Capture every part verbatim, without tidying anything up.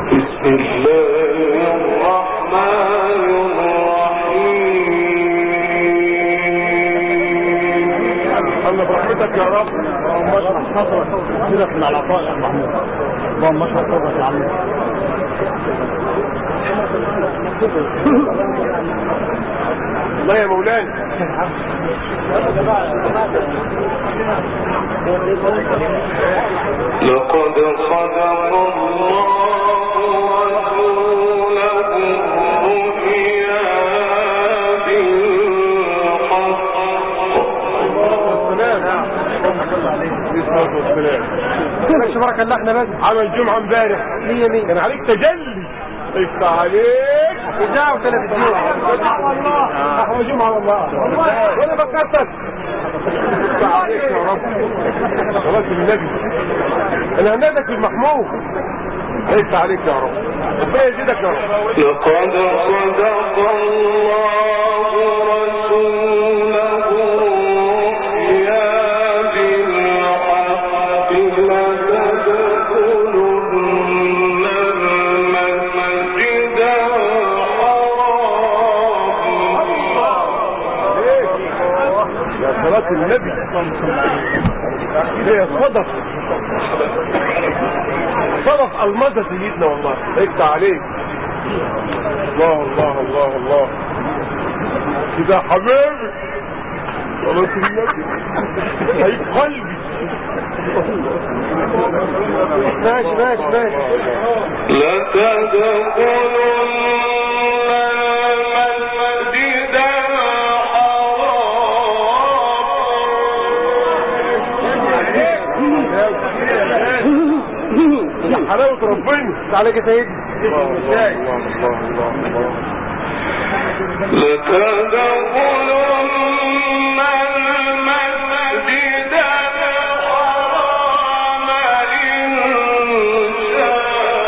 يا رب. اللهم اشرح صدرك سيبك من العطاء يا محمود. اللهم اشرح صدرك يا عم. الله يا مولانا. لقد صدق الله تبارك الله. احنا بس عمل جمعة امبارح مية مية كان عليك تجلي. افتح عليك اذاعة وتلفزيون. والله احنا جمعة والله وانا بكتك. افتح عليك يا رب. صلاة النبي. انا هنادك المحمود. افتح عليك يا رب. ربنا يزيدك يا رب. لقد صدق الله النبي. هي صدق صدق المدى سيدنا والله. افتح عليك. الله الله الله الله كده يا حبيبي. صلاة النبي هيك قلبي. ماشي ماشي ماشي. لا تدخلوا حلاوة ربنا عليك يا سيدي. الله الله الله الله الله. لتدخلن المسجد الحرام إن شاء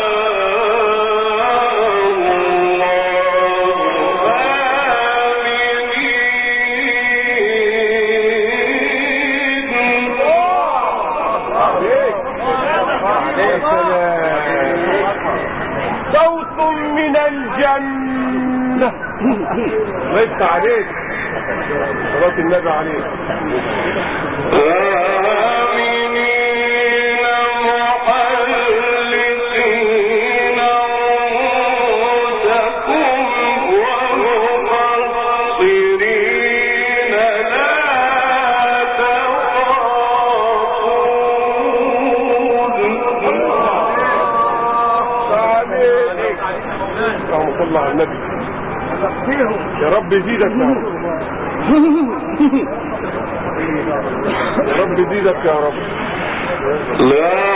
صوت من الجنة. الله يفتح عليك. صلاة النبي عليك. صلى على النبي. يا رب يزيدك يا رب. يا رب يزيدك يا رب. لا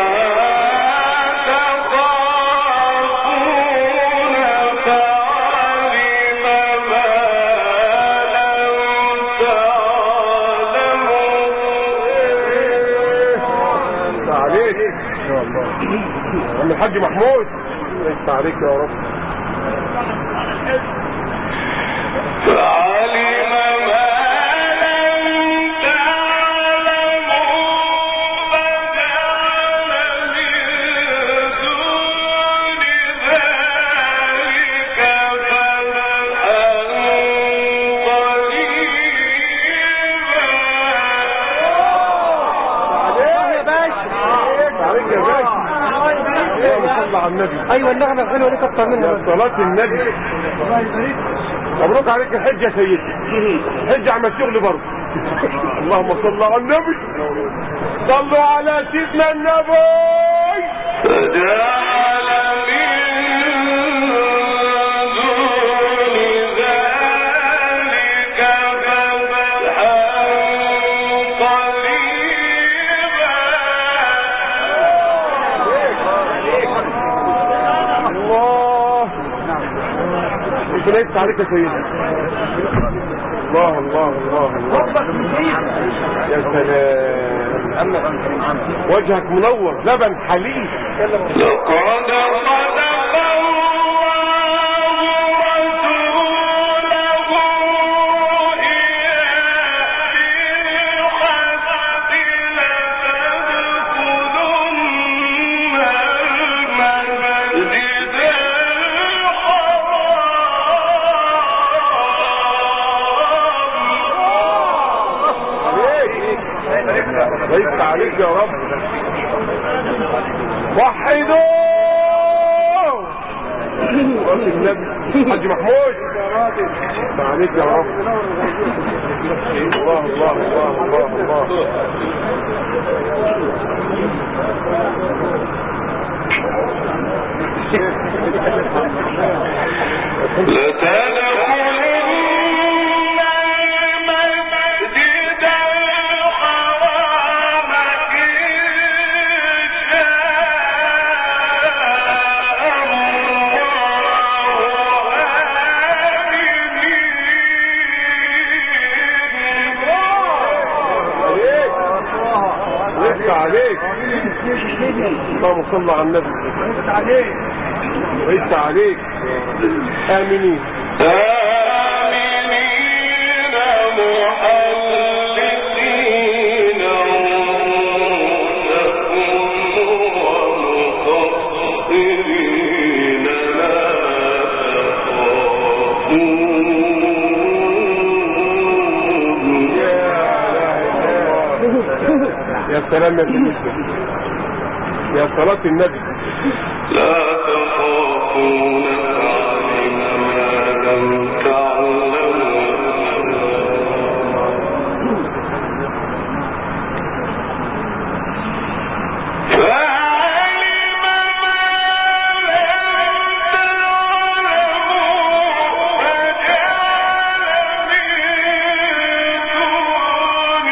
عم الحاج محمود يفتح عليك يا رب. فعلم ما لم تعلموا فجعل من دون ذلك فتحا قريبا. عليك يا باشا. صلى على النبي. ايوه النغمة الحلوة دي كتر منها. صلاة النبي. مبروك عليك الحج يا سيدي. الحج عمل شغل برضه. اللهم صل على النبي. صلوا على سيدنا النبي. فجعل من دون ذلك فتحا ربنا يفتح عليك يا سيدي. الله الله الله الله. يا سلام. وجهك منور لبن حليب. لقد صدق المسجد الحاج محمود عليك يا رب. الله الله الله الله الله. عليك اللهم صل على النبي. وإنت عليك آمنين آمنين محلقين رؤوسكم ومقصرين لا تخافون. يا سلام يا سيدي يا صلاة النبي. لا تخافون فعلم ما لم تعلموا فعلم ما لم تعلموا فجعل من دون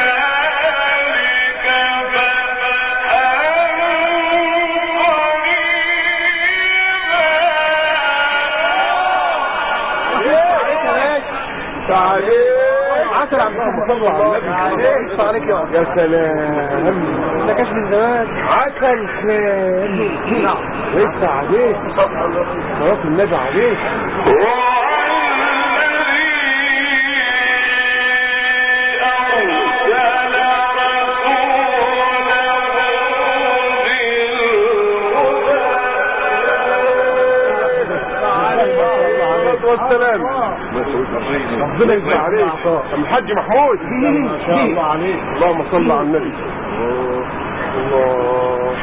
ذلك عسل عم صلوا على النبي عليك يا سلام. ده كاش من زمان عسل نعم لسه عليك صلاة النبي عليك. والسلام ربنا يجزي عليك الحاج محمود ما شاء الله عليك. اللهم صل على النبي. الله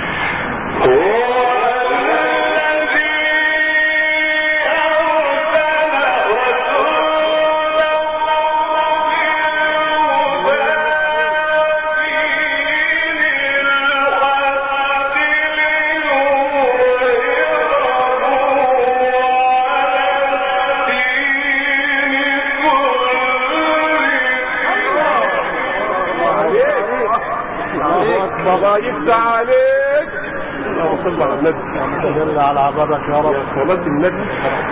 يفتح عليك. اللهم صل على النبي. جل على عبادك يا رب. يا صلاة النبي.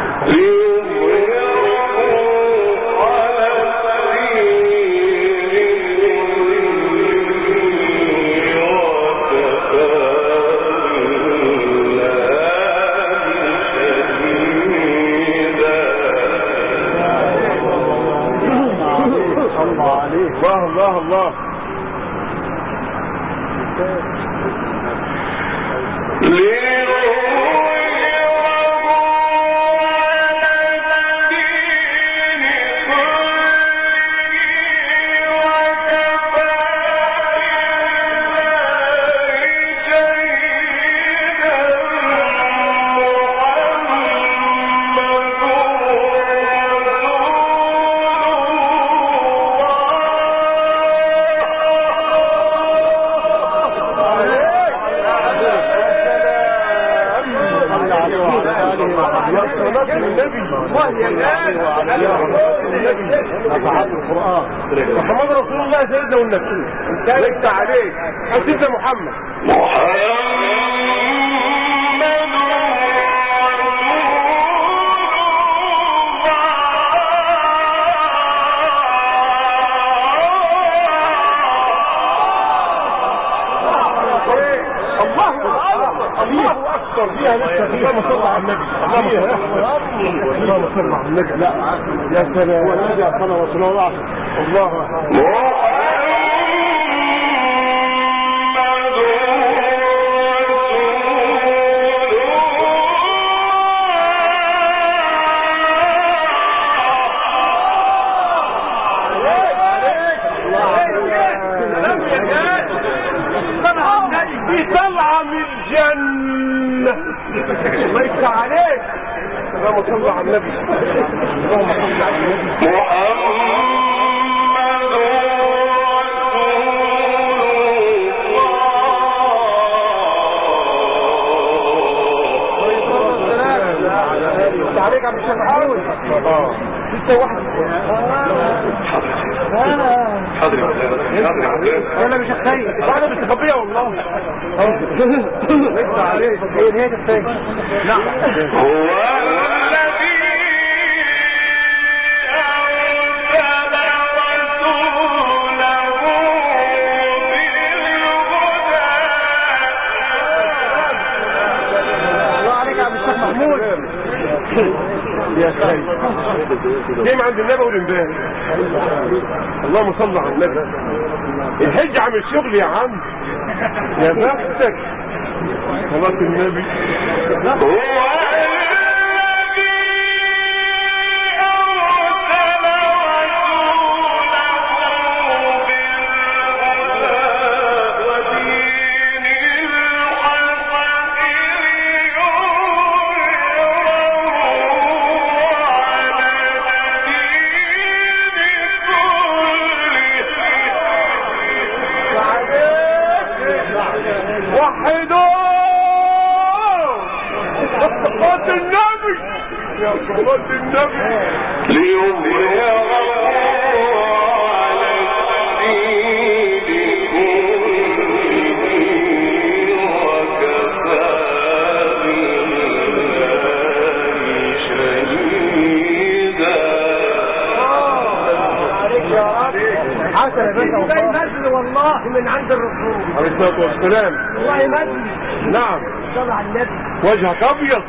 الله الله الله. محمد رسول الله سيدنا والنبي. ليس عليك سيدنا محمد الله اكبر فيها لسه. اللهم صل على النبي. اللهم صل على النبي. لا يا سلام هو الذي اقام رسول الله. الله طلعة من الجنة. الله يفتح عليك اللهم صل على النبي. اللهم صل على النبي. عليك عم الشيخ محمود. اه لسه واحد. حاضر حاضر انا مش خايف. واحده مستخبيه والله. لسه عليك. هي هي الثاني. نعم. هو الذي محمود يا سيد جاي عند النبي والامبارح. اللهم صل على النبي. الحج عامل شغل يا عم. يا بختك صلاة النبي. هو صلاة النبي يا صلاة النبي. ليظهره على الدين كله وكفى بالله شهيدا. عليك يا رب. حسن يا باشا والله مجد والله من عند الرسول عليه الصلاة والسلام. والله مجد. نعم صل على النبي. وجهك ابيض.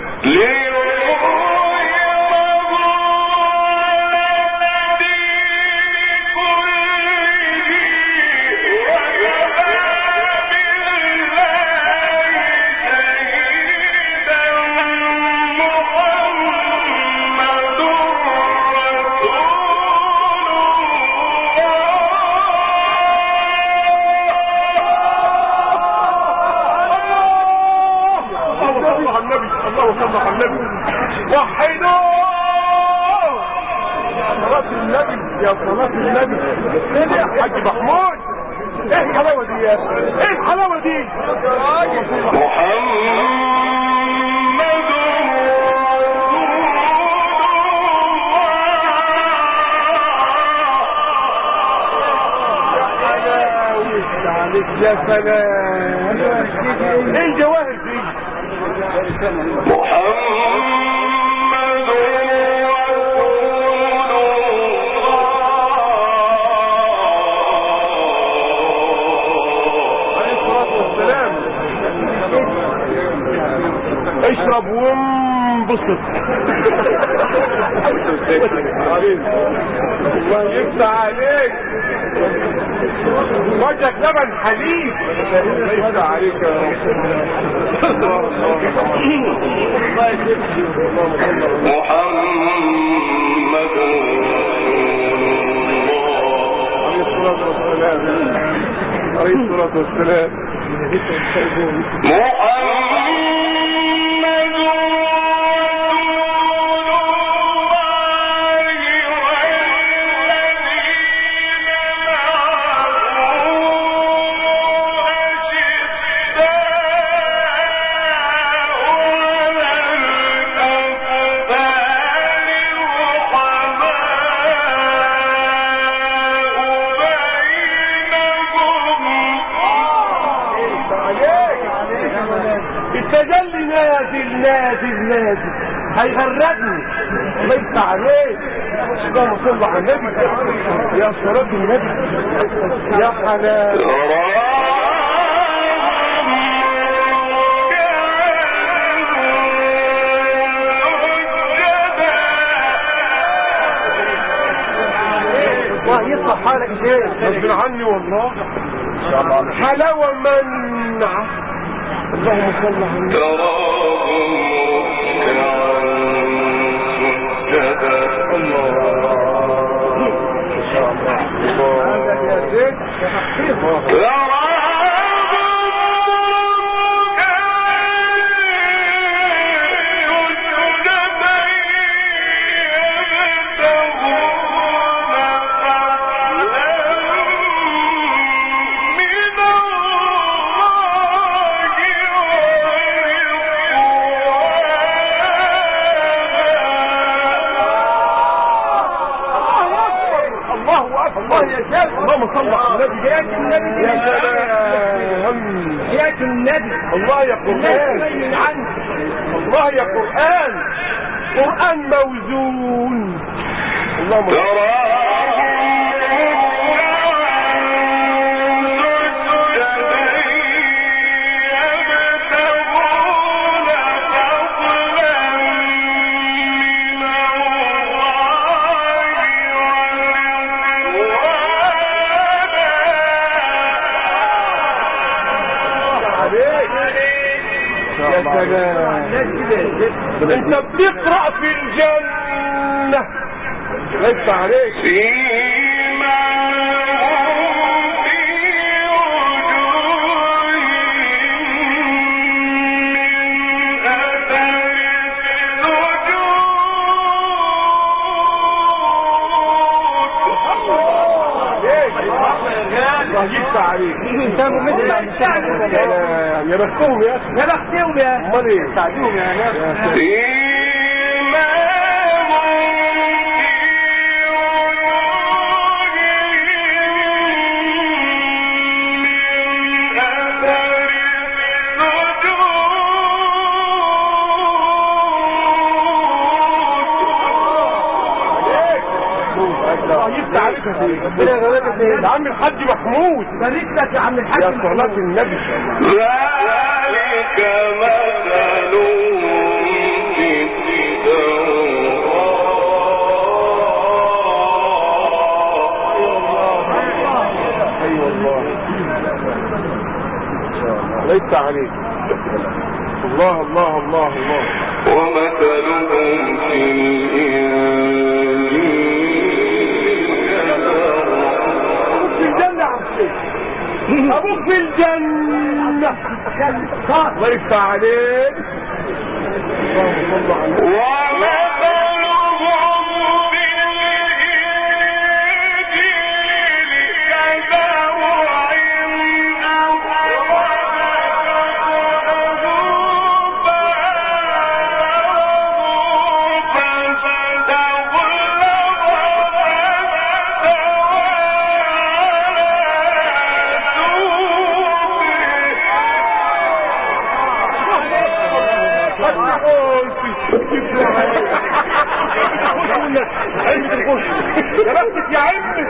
اللهم صل على النبي. وحدوه صلاة النبي يا صلاة النبي. يا حاج محمود ايه الحلاوة دي يا ايه الحلاوة دي؟ محمد عليك يا سلام. ايه الجواهر دي؟ محمد اشرب وانبسط. الله يفتح عليك. وجهك لبن حليب. الله يفتح عليك يا رب. محمد عليه الصلاة والسلام. عليه الصلاة والسلام. التجلي نازل نازل نازل هيغرقني. الله يفتح عليك. اللهم صل على النبي يا صلاة النبي. يا حلال. الله يصلح حالك شيء. غصب عني والله. حلاوة منع. اللهم صل على النبي. تراهم ركعا سجدا. الله ان شاء الله. هذا يا زيد تراهم ركعا سجدا النبي. الله يا قرآن، الله يا قرآن، قرآن موزون. اللهم يا سلام، انت بتقرأ في الجنة ليس عليك فيما في وجوههم من أثر السجود. الله يفتح عليك. انت ممثل عن الشعب. يا بختهم يا اخي، يا بختهم يا امال ايه؟ ساعدوهم يا ناس. يفتح عليك يا سيدي. يا عم الحاج محمود، بارك لك يا عم الحاج. يا صلاة النبي. ذلك مثلهم في التوراة. اي والله ليس عليك. الله الله الله الله. ومثلهم في ابوك في الجنة. الله يفتح عليك. ومثلهم في الإنجيل كزرع أخرج يا بختك يا عمي.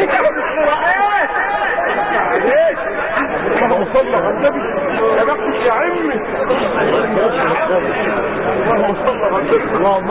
اللهم صل على النبي. يا بختك يا عمي. اللهم صل على النبي. اللهم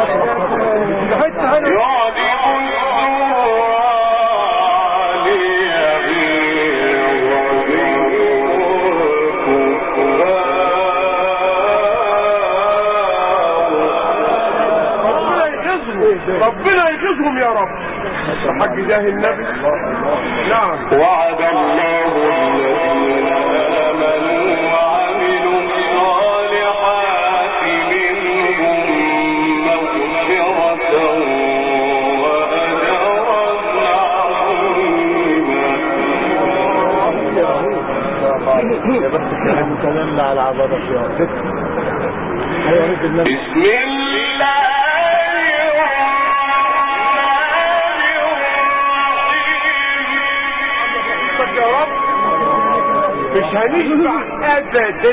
ربنا يجزهم يا رب حق جاه النبي. نعم. وعد الله الذين آمنوا وعملوا الصالحات منهم مغفرة وأجرا عظيما. يا بختك يا عم تولى على عبادك يا رب. بسم الله يا رب. مش هنشبع ابدا.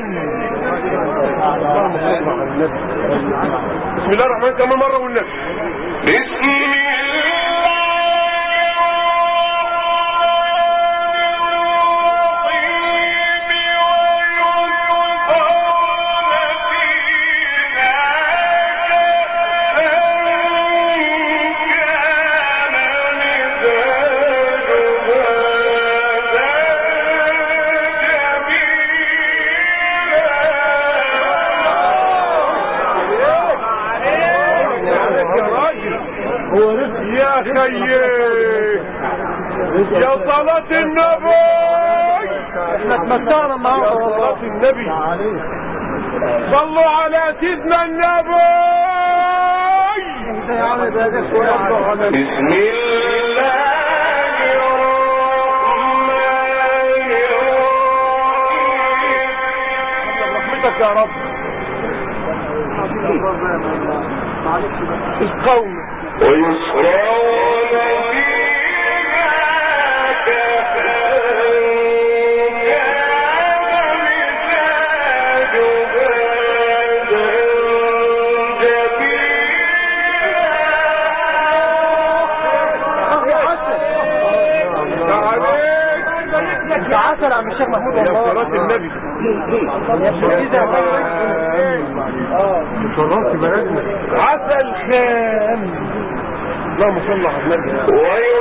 بسم الله الرحمن كمان مره والنبي. بسم يا خيي يا صلاة النبي. احنا اتمتعنا النهارده والله. صلاة النبي. صلوا على سيدنا النبي. بسم الله الرحمن الرحيم. رحمتك يا رب. القوم ويسرون فيها كفن كان مثال الشيخ محمود يا والله. صلاة النبي. اه شرفت بلدنا. عسل خان. اللهم صل على النبي.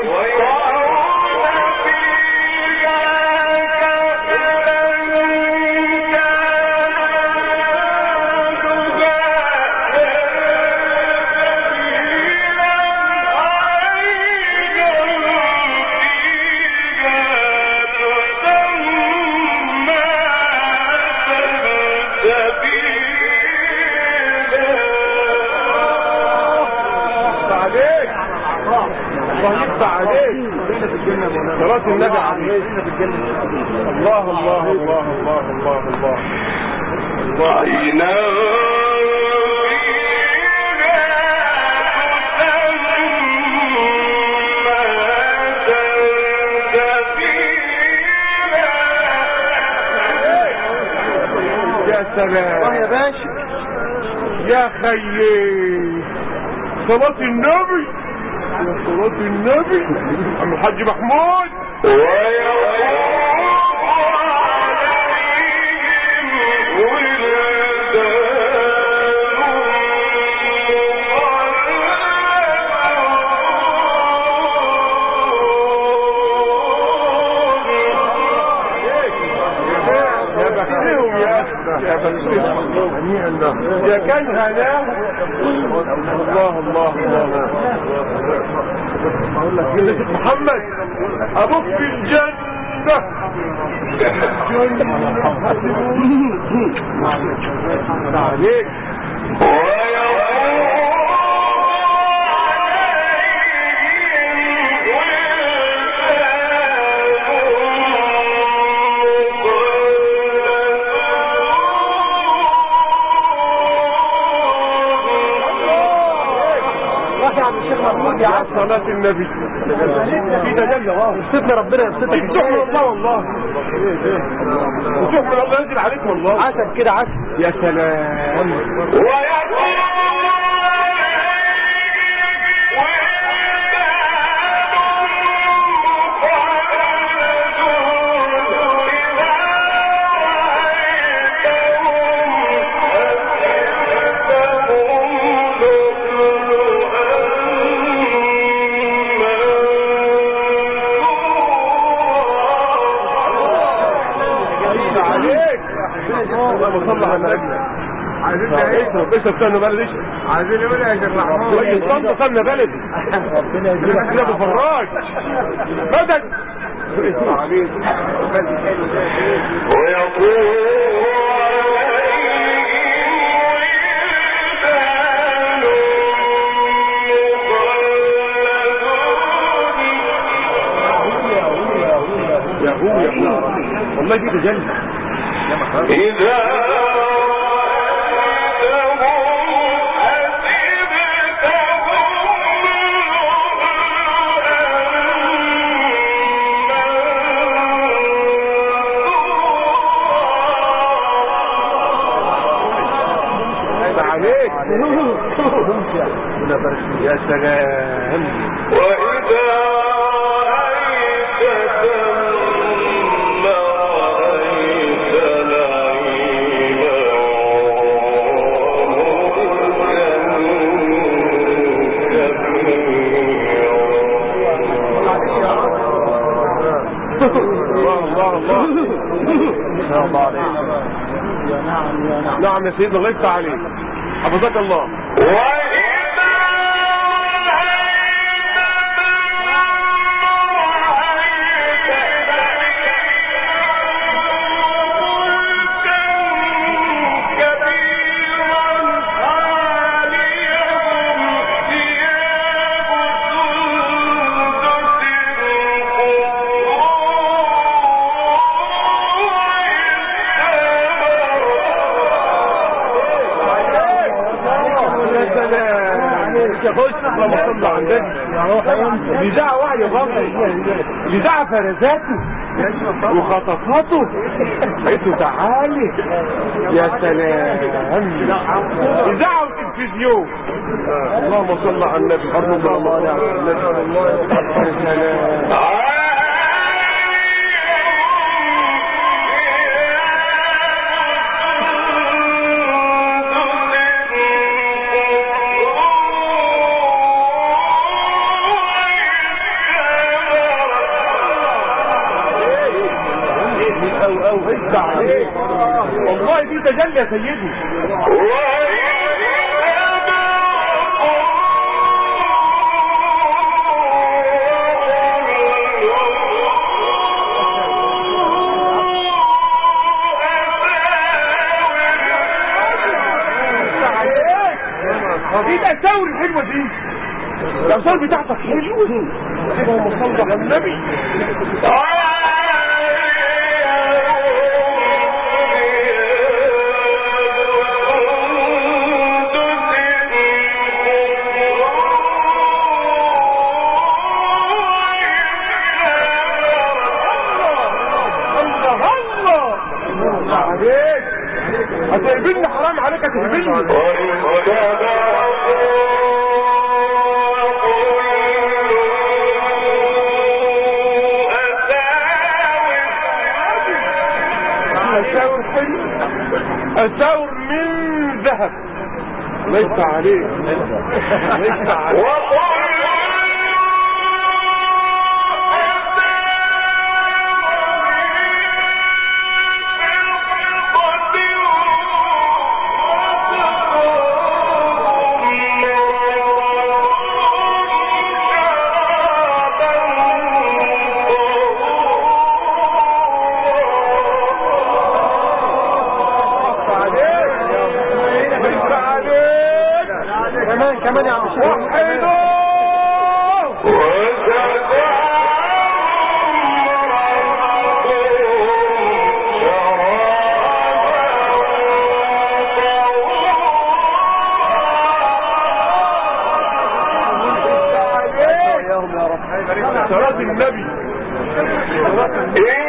الله يفتح عليك. صلاة النبي عليك. الله الله الله الله الله الله الله. عينا يا سلام يا باشا يا خيي. صلاة النبي يا صلاة النبي. عم الحاج محمود. يا بختهم يا كان هناه. الله الله الله. اقول لك يا محمد ابوك في الجنة. جنة عليك. يا صلاة النبي. في تجلي الله. يبسطنا ربنا يبسطك. يفتح الله والله. وتحمل الله ينزل عليك والله. عسل كده عسل. يا سلام. اللهم صل على النبي. عايزين ايه؟ بس استنى بلدي. عايزين ايه يا شيخ محمود؟ طيب طنطا خلنا بلدي. ربنا يجزيك كده ابو فراج. بدك. ويقول يا هو يا هو والله دي تجلي. إذا عليك. يا سلام. وإذا نعم يا سيدنا الله يفتح عليك. حفظك الله. اللهم صل على النبي. لذاع وعي الرمل. لذاع فرزاته وخطفاته. حيث تعالي. يا سلام. لذاع التلفزيون. اللهم صل على النبي. اللهم صل على النبي. يا سلام. تجلي يا سيدي. ايه الاساور الحلوه دي؟ الاساور بتاعتك حلوه. اللهم صل على النبي. هتقبلني حرام عليك هتقبلني. أساور حلو، أساور من ذهب. ليس عليك ليس عليك. كمان كمان يا عم الشيخ. صلاة النبي.